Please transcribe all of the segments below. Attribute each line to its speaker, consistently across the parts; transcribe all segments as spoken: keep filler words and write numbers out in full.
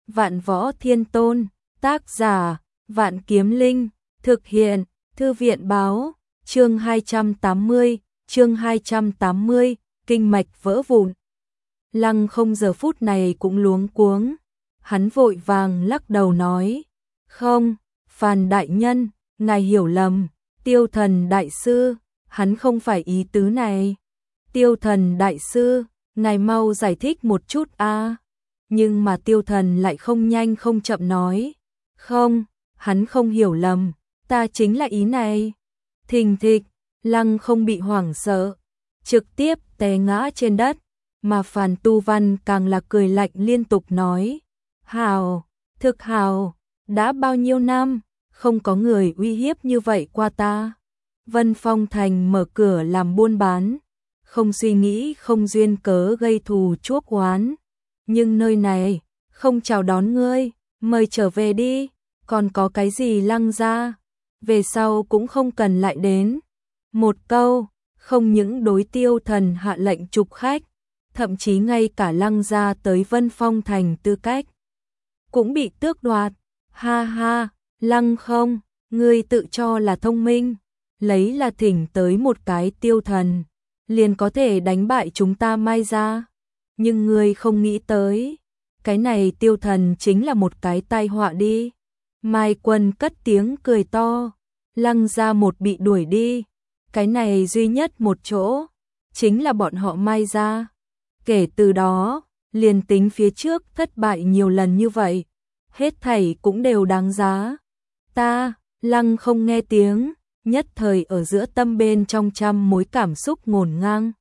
Speaker 1: Vạn Võ Thiên Tôn, tác giả, Vạn Kiếm Linh, thực hiện, Thư viện báo, chương hai trăm tám mươi, chương hai trăm tám mươi, kinh mạch vỡ vụn. Lăng Không giờ phút này cũng luống cuống, hắn vội vàng lắc đầu nói, không, Phàn đại nhân, ngài hiểu lầm, Tiêu Thần đại sư, hắn không phải ý tứ này. Tiêu Thần đại sư, ngài mau giải thích một chút a. Nhưng mà Tiêu Thần lại không nhanh không chậm nói, không, hắn không hiểu lầm, ta chính là ý này. Thình thịch, Lăng Không bị hoảng sợ, trực tiếp té ngã trên đất, mà Phàn Tu Văn càng là cười lạnh liên tục nói, hào, thực hào, đã bao nhiêu năm, không có người uy hiếp như vậy qua ta. Vân Phong Thành mở cửa làm buôn bán, không suy nghĩ không duyên cớ gây thù chuốc oán. Nhưng nơi này, không chào đón ngươi, mời trở về đi, còn có cái gì Lăng gia, về sau cũng không cần lại đến. Một câu, không những đối Tiêu Thần hạ lệnh trục khách, thậm chí ngay cả Lăng gia tới Vân Phong Thành tư cách cũng bị tước đoạt. Ha ha, Lăng Không, ngươi tự cho là thông minh, lấy là thỉnh tới một cái Tiêu Thần, liền có thể đánh bại chúng ta Mai gia. Nhưng ngươi không nghĩ tới, cái này Tiêu Thần chính là một cái tai họa đi. Mai Quân cất tiếng cười to, Lăng gia một bị đuổi đi, cái này duy nhất một chỗ, chính là bọn họ Mai gia. Kể từ đó, liền tính phía trước thất bại nhiều lần như vậy, hết thảy cũng đều đáng giá. Ta, Lăng Không nghe tiếng, nhất thời ở giữa tâm bên trong trăm mối cảm xúc ngổn ngang.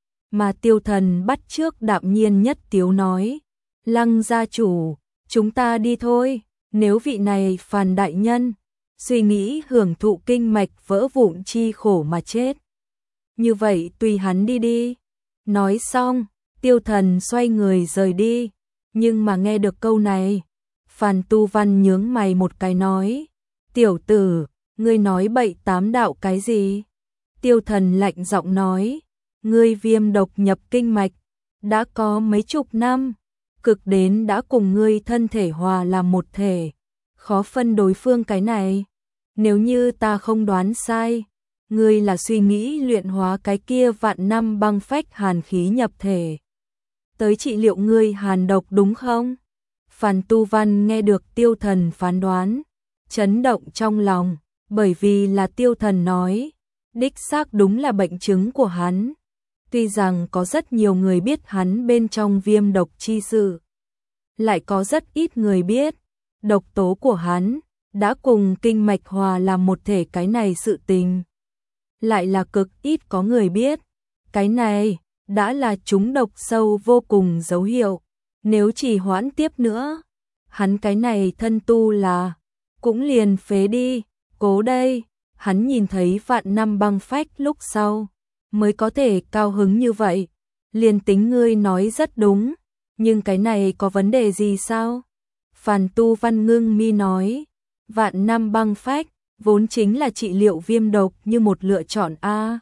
Speaker 1: Mà Tiêu Thần bắt trước đạm nhiên nhất tiếu nói, Lăng gia chủ, chúng ta đi thôi, nếu vị này Phàn đại nhân, suy nghĩ hưởng thụ kinh mạch vỡ vụn chi khổ mà chết. Như vậy tùy hắn đi đi. Nói xong, Tiêu Thần xoay người rời đi, nhưng mà nghe được câu này, Phàn Tu Văn nhướng mày một cái nói, tiểu tử, ngươi nói bậy tám đạo cái gì? Tiêu Thần lạnh giọng nói, ngươi viêm độc nhập kinh mạch, đã có mấy chục năm, cực đến đã cùng ngươi thân thể hòa làm một thể, khó phân đối phương cái này. Nếu như ta không đoán sai, ngươi là suy nghĩ luyện hóa cái kia vạn năm băng phách hàn khí nhập thể, tới trị liệu ngươi hàn độc đúng không? Phàn Tu Văn nghe được Tiêu Thần phán đoán, chấn động trong lòng, bởi vì là Tiêu Thần nói, đích xác đúng là bệnh chứng của hắn. Tuy rằng có rất nhiều người biết hắn bên trong viêm độc chi sự, lại có rất ít người biết, độc tố của hắn đã cùng kinh mạch hòa làm một thể, cái này sự tình lại là cực ít có người biết. Cái này đã là trúng độc sâu vô cùng dấu hiệu, nếu trì hoãn tiếp nữa, hắn cái này thân tu là cũng liền phế đi. Cố đây, hắn nhìn thấy vạn năm băng phách lúc sau mới có thể cao hứng như vậy. Liền tính ngươi nói rất đúng, nhưng cái này có vấn đề gì sao? Phàn Tu Văn ngưng mi nói, vạn năm băng phách vốn chính là trị liệu viêm độc như một lựa chọn a.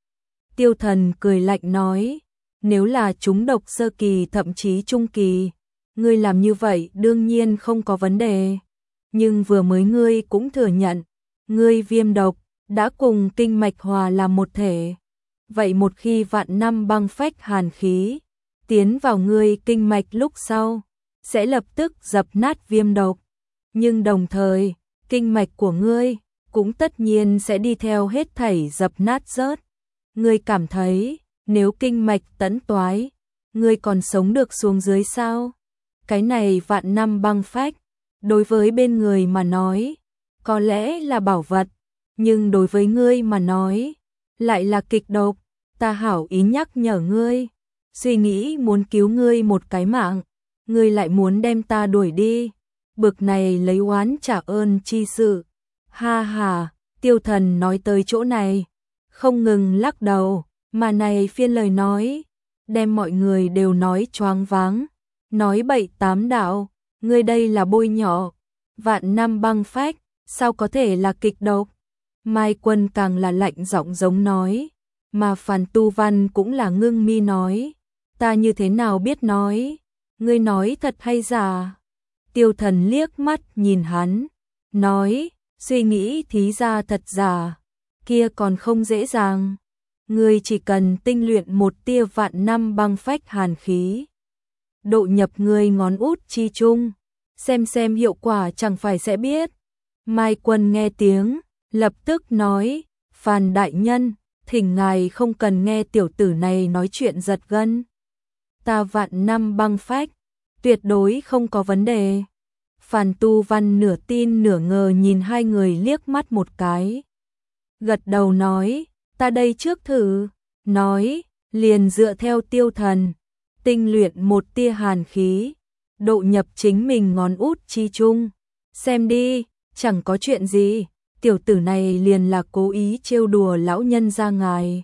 Speaker 1: Tiêu Thần cười lạnh nói, nếu là trúng độc sơ kỳ thậm chí trung kỳ, ngươi làm như vậy đương nhiên không có vấn đề. Nhưng vừa mới ngươi cũng thừa nhận, ngươi viêm độc đã cùng kinh mạch hòa làm một thể. Vậy một khi vạn năm băng phách hàn khí tiến vào ngươi kinh mạch lúc sau, sẽ lập tức dập nát viêm độc. Nhưng đồng thời, kinh mạch của ngươi cũng tất nhiên sẽ đi theo hết thảy dập nát rớt. Ngươi cảm thấy, nếu kinh mạch tẫn toái, ngươi còn sống được xuống dưới sao? Cái này vạn năm băng phách, đối với bên người mà nói, có lẽ là bảo vật, nhưng đối với ngươi mà nói, lại là kịch độc. Ta hảo ý nhắc nhở ngươi, suy nghĩ muốn cứu ngươi một cái mạng, ngươi lại muốn đem ta đuổi đi, bực này lấy oán trả ơn chi sự. Ha ha, Tiêu Thần nói tới chỗ này, không ngừng lắc đầu, mà này phiên lời nói, đem mọi người đều nói choáng váng, nói bậy tám đạo, ngươi đây là bôi nhọ, vạn năm băng phách, sao có thể là kịch độc? Mai Quân càng là lạnh giọng giống nói, mà Phàn Tu Văn cũng là ngưng mi nói, ta như thế nào biết nói, ngươi nói thật hay giả? Tiêu Thần liếc mắt nhìn hắn, nói, suy nghĩ thí ra thật giả, kia còn không dễ dàng. Ngươi chỉ cần tinh luyện một tia vạn năm băng phách hàn khí, độ nhập ngươi ngón út chi trung, xem xem hiệu quả chẳng phải sẽ biết. Mai Quân nghe tiếng, lập tức nói, Phan đại nhân, thỉnh ngài không cần nghe tiểu tử này nói chuyện giật gân. Ta vạn năm băng phách, tuyệt đối không có vấn đề. Phan Tu Văn nửa tin nửa ngờ nhìn hai người liếc mắt một cái. Gật đầu nói, ta đây trước thử, nói, liền dựa theo Tiêu Thần, tinh luyện một tia hàn khí, độ nhập chính mình ngón út chi trung. Xem đi, chẳng có chuyện gì, tiểu tử này liền là cố ý trêu đùa lão nhân ra ngài.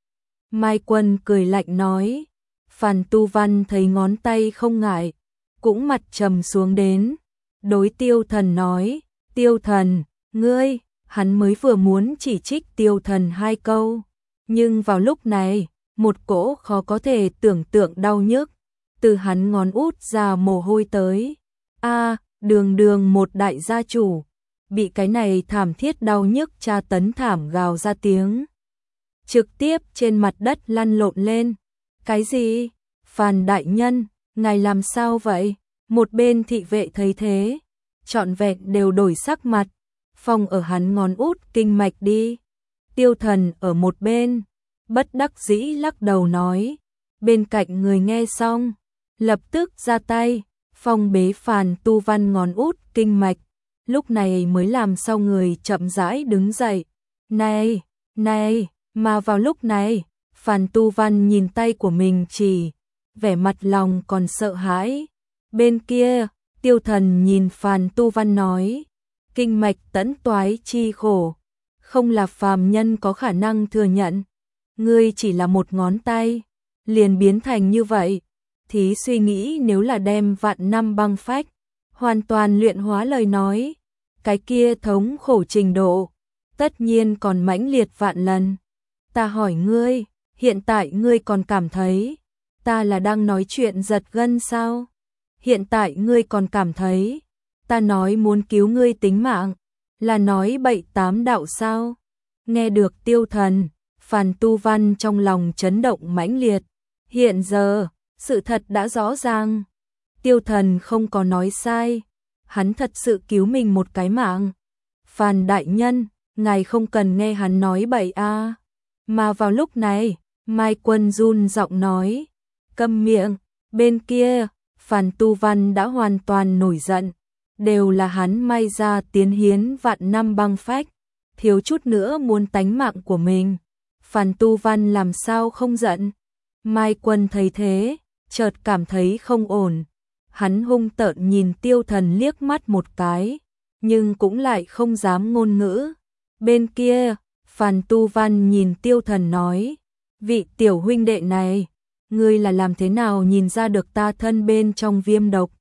Speaker 1: Mai Quân cười lạnh nói, Phan Tu Văn thấy ngón tay không ngại, cũng mặt trầm xuống đến, đối Tiêu Thần nói, Tiêu Thần, ngươi, hắn mới vừa muốn chỉ trích Tiêu Thần hai câu, nhưng vào lúc này, một cỗ khó có thể tưởng tượng đau nhức, từ hắn ngón út ra mồ hôi tới. A, đường đường một đại gia chủ, bị cái này thảm thiết đau nhức tra tấn thảm gào ra tiếng. Trực tiếp trên mặt đất lăn lộn lên. Cái gì? Phan đại nhân, ngài làm sao vậy? Một bên thị vệ thấy thế, trọn vẹn đều đổi sắc mặt, phong ở hắn ngón út kinh mạch đi. Tiêu Thần ở một bên, bất đắc dĩ lắc đầu nói, bên cạnh người nghe xong, lập tức ra tay, phong bế Phan Tu Văn ngón út kinh mạch, lúc này mới làm sao người chậm rãi đứng dậy. Này, này, mà vào lúc này, Phan Tu Văn nhìn tay của mình chỉ, vẻ mặt lòng còn sợ hãi. Bên kia, Tiêu Thần nhìn Phan Tu Văn nói, kinh mạch tẫn toái chi khổ, không là phàm nhân có khả năng thừa nhận. Ngươi chỉ là một ngón tay, liền biến thành như vậy. Thí suy nghĩ nếu là đem vạn năm băng phách, hoàn toàn luyện hóa lời nói, cái kia thống khổ trình độ, tất nhiên còn mãnh liệt vạn lần. Ta hỏi ngươi, hiện tại ngươi còn cảm thấy, ta là đang nói chuyện giật gân sao? Hiện tại ngươi còn cảm thấy, ta nói muốn cứu ngươi tính mạng, là nói bậy tám đạo sao? Nghe được Tiêu Thần, Phan Tu Văn trong lòng chấn động mãnh liệt. Hiện giờ, sự thật đã rõ ràng. Tiêu Thần không có nói sai, hắn thật sự cứu mình một cái mạng. Phan đại nhân, ngài không cần nghe hắn nói bậy a. Mà vào lúc này, Mai Quân run giọng nói, câm miệng. Bên kia, Phan Tu Văn đã hoàn toàn nổi giận, đều là hắn may ra tiến hiến vạn năm băng phách, thiếu chút nữa muốn tánh mạng của mình. Phan Tu Văn làm sao không giận? Mai Quân thấy thế, chợt cảm thấy không ổn. Hắn hung tợn nhìn Tiêu Thần liếc mắt một cái, nhưng cũng lại không dám ngôn ngữ. Bên kia, Phan Tu Văn nhìn Tiêu Thần nói, vị tiểu huynh đệ này, ngươi là làm thế nào nhìn ra được ta thân bên trong viêm độc?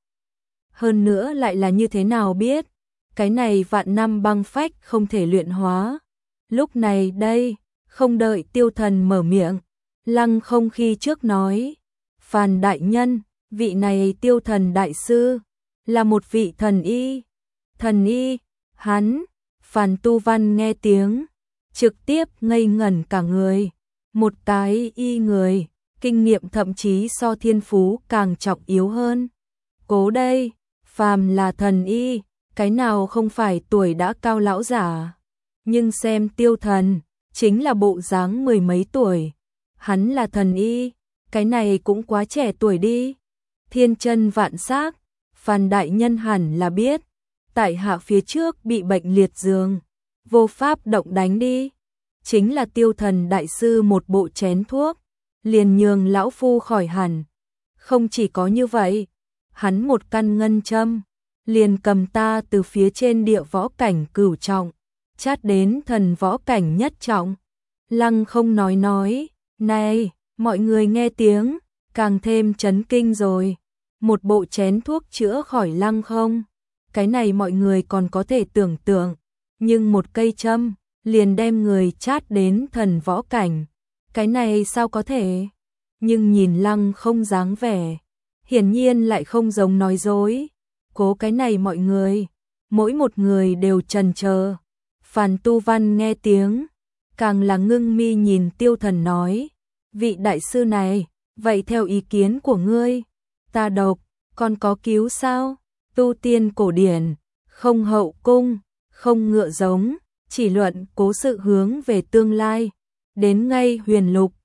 Speaker 1: Hơn nữa lại là như thế nào biết, cái này vạn năm băng phách không thể luyện hóa. Lúc này đây, không đợi Tiêu Thần mở miệng, Lăng Không khi trước nói, Phan đại nhân, vị này Tiêu Thần đại sư, là một vị thần y. Thần y, hắn, Phan Tu Văn nghe tiếng, trực tiếp ngây ngẩn cả người. Một cái y người, kinh nghiệm thậm chí so thiên phú càng trọng yếu hơn. Cố đây, phàm là thần y, cái nào không phải tuổi đã cao lão giả. Nhưng xem Tiêu Thần, chính là bộ dáng mười mấy tuổi. Hắn là thần y, cái này cũng quá trẻ tuổi đi. Thiên chân vạn xác, Phan đại nhân hẳn là biết, tại hạ phía trước bị bệnh liệt giường, vô pháp động đánh đi. Chính là Tiêu Thần đại sư một bộ chén thuốc, liền nhường lão phu khỏi hẳn. Không chỉ có như vậy, hắn một căn ngân châm, liền cầm ta từ phía trên địa võ cảnh cửu trọng, chát đến thần võ cảnh nhất trọng. Lăng Không nói nói, này, mọi người nghe tiếng, càng thêm chấn kinh rồi. Một bộ chén thuốc chữa khỏi Lăng Không, cái này mọi người còn có thể tưởng tượng, nhưng một cây châm, liền đem người chát đến thần võ cảnh. Cái này sao có thể? Nhưng nhìn Lăng Không dáng vẻ, hiển nhiên lại không giống nói dối. cố cái này mọi người, mỗi một người đều trần chờ. Phàn Tu Văn nghe tiếng, càng là ngưng mi nhìn Tiêu Thần nói, vị đại sư này, vậy theo ý kiến của ngươi, ta độc, còn có cứu sao? Tu tiên cổ điển, không hậu cung, không ngựa giống, chỉ luận cố sự hướng về tương lai, đến ngay huyền lục,